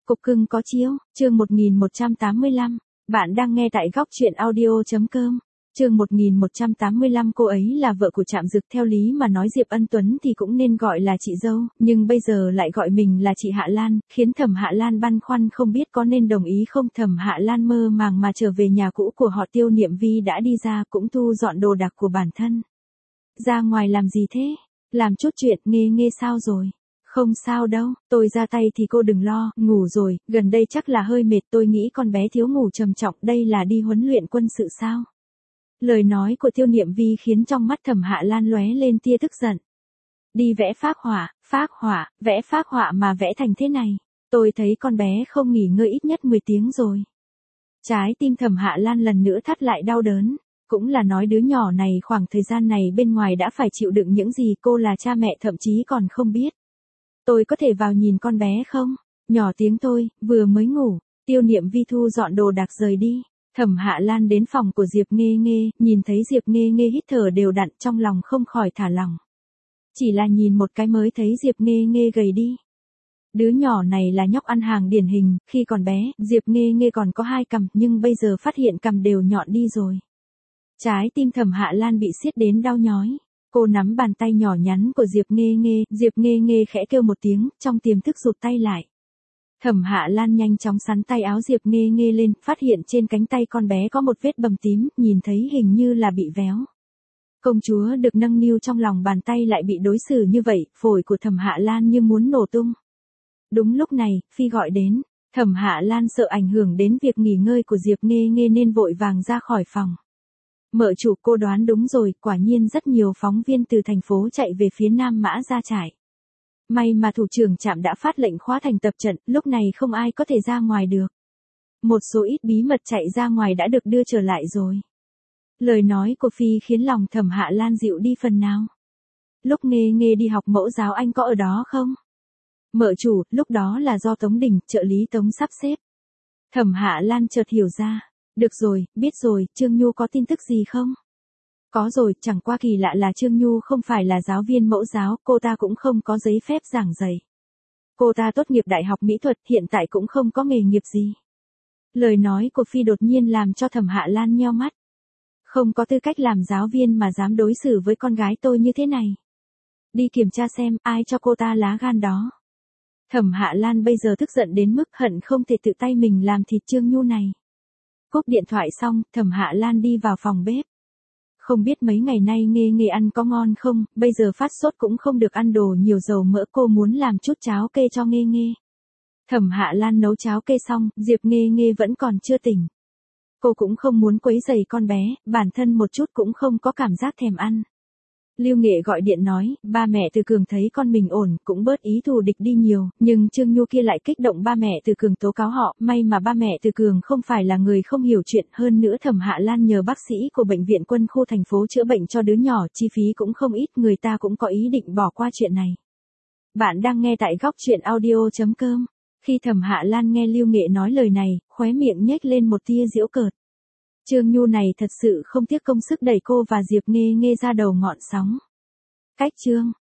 Cục cưng có chiếu, chương 1185. Bạn đang nghe tại góc truyện audio.com. Chương 1185. Cô ấy là vợ của Trạm Dực, theo lý mà nói Diệp Ân Tuấn thì cũng nên gọi là chị dâu, nhưng bây giờ lại gọi mình là chị Hạ Lan, khiến Thẩm Hạ Lan băn khoăn không biết có nên đồng ý không. Thẩm Hạ Lan mơ màng mà trở về nhà cũ của họ. Tiêu Niệm Vi đã đi ra, cũng thu dọn đồ đạc của bản thân. Ra ngoài làm gì thế? Làm chút chuyện. Nghe sao rồi? Không sao đâu, tôi ra tay thì cô đừng lo. Ngủ rồi, gần đây chắc là hơi mệt, tôi nghĩ con bé thiếu ngủ trầm trọng. Đây là đi huấn luyện quân sự sao? Lời nói của Tiêu Niệm Vi khiến trong mắt Thẩm Hạ Lan lóe lên tia tức giận. Đi vẽ phác họa, vẽ phác họa mà vẽ thành thế này. Tôi thấy con bé không nghỉ ngơi ít nhất 10 tiếng rồi. Trái tim Thẩm Hạ Lan lần nữa thắt lại đau đớn. Cũng là nói đứa nhỏ này khoảng thời gian này bên ngoài đã phải chịu đựng những gì cô là cha mẹ thậm chí còn không biết. Tôi có thể vào nhìn con bé không? Nhỏ tiếng thôi, vừa mới ngủ. Tiêu Niệm Vi thu dọn đồ đạc rời đi. Thẩm Hạ Lan đến phòng của Diệp Nghê Nghê, nhìn thấy Diệp Nghê Nghê hít thở đều đặn, trong lòng không khỏi thả lỏng. Chỉ là nhìn một cái mới thấy Diệp Nghê Nghê gầy đi. Đứa nhỏ này là nhóc ăn hàng điển hình, khi còn bé, Diệp Nghê Nghê còn có 2 cằm, nhưng bây giờ phát hiện cằm đều nhọn đi rồi. Trái tim Thẩm Hạ Lan bị siết đến đau nhói. Cô nắm bàn tay nhỏ nhắn của Diệp Nghê Nghê khẽ kêu một tiếng, trong tiềm thức rụt tay lại. Thẩm Hạ Lan nhanh chóng sắn tay áo Diệp Nghê Nghê lên, phát hiện trên cánh tay con bé có một vết bầm tím, nhìn thấy hình như là bị véo. Công chúa được nâng niu trong lòng bàn tay lại bị đối xử như vậy, phổi của Thẩm Hạ Lan như muốn nổ tung. Đúng lúc này, Phi gọi đến, Thẩm Hạ Lan sợ ảnh hưởng đến việc nghỉ ngơi của Diệp Nghê Nghê nên vội vàng ra khỏi phòng. Mợ chủ, cô đoán đúng rồi, quả nhiên rất nhiều phóng viên từ thành phố chạy về phía Nam Mã Gia Trại. May mà thủ trưởng Trạm đã phát lệnh khóa thành tập trận, lúc này không ai có thể ra ngoài được. Một số ít bí mật chạy ra ngoài đã được đưa trở lại rồi. Lời nói của Phi khiến lòng Thẩm Hạ Lan dịu đi phần nào. Lúc Nghê Nghê đi học mẫu giáo anh có ở đó không? Mợ chủ, lúc đó là do Tống Đình, trợ lý Tống sắp xếp. Thẩm Hạ Lan chợt hiểu ra. Được rồi, biết rồi, Trương Nhu có tin tức gì không? Có rồi, chẳng qua kỳ lạ là Trương Nhu không phải là giáo viên mẫu giáo, cô ta cũng không có giấy phép giảng dạy. Cô ta tốt nghiệp đại học mỹ thuật, hiện tại cũng không có nghề nghiệp gì. Lời nói của Phi đột nhiên làm cho Thẩm Hạ Lan nheo mắt. Không có tư cách làm giáo viên mà dám đối xử với con gái tôi như thế này. Đi kiểm tra xem ai cho cô ta lá gan đó. Thẩm Hạ Lan bây giờ tức giận đến mức hận không thể tự tay mình làm thịt Trương Nhu này. Cúp điện thoại xong, Thẩm Hạ Lan đi vào phòng bếp. Không biết mấy ngày nay Nghê Nghê ăn có ngon không, bây giờ phát sốt cũng không được ăn đồ nhiều dầu mỡ, cô muốn làm chút cháo kê cho Nghê Nghê. Thẩm Hạ Lan nấu cháo kê xong, Diệp Nghê Nghê vẫn còn chưa tỉnh. Cô cũng không muốn quấy rầy con bé, bản thân một chút cũng không có cảm giác thèm ăn. Lưu Nghệ gọi điện nói, ba mẹ Từ Cường thấy con mình ổn, cũng bớt ý thù địch đi nhiều, nhưng Trương Nhu kia lại kích động ba mẹ Từ Cường tố cáo họ, may mà ba mẹ Từ Cường không phải là người không hiểu chuyện, hơn nữa Thẩm Hạ Lan nhờ bác sĩ của bệnh viện quân khu thành phố chữa bệnh cho đứa nhỏ, chi phí cũng không ít, người ta cũng có ý định bỏ qua chuyện này. Bạn đang nghe tại góc truyện audio.com. Khi Thẩm Hạ Lan nghe Lưu Nghệ nói lời này, khóe miệng nhếch lên một tia giễu cợt. Trương Nhu này thật sự không tiếc công sức đẩy cô và Diệp Nghê Nghê ra đầu ngọn sóng. Cách chương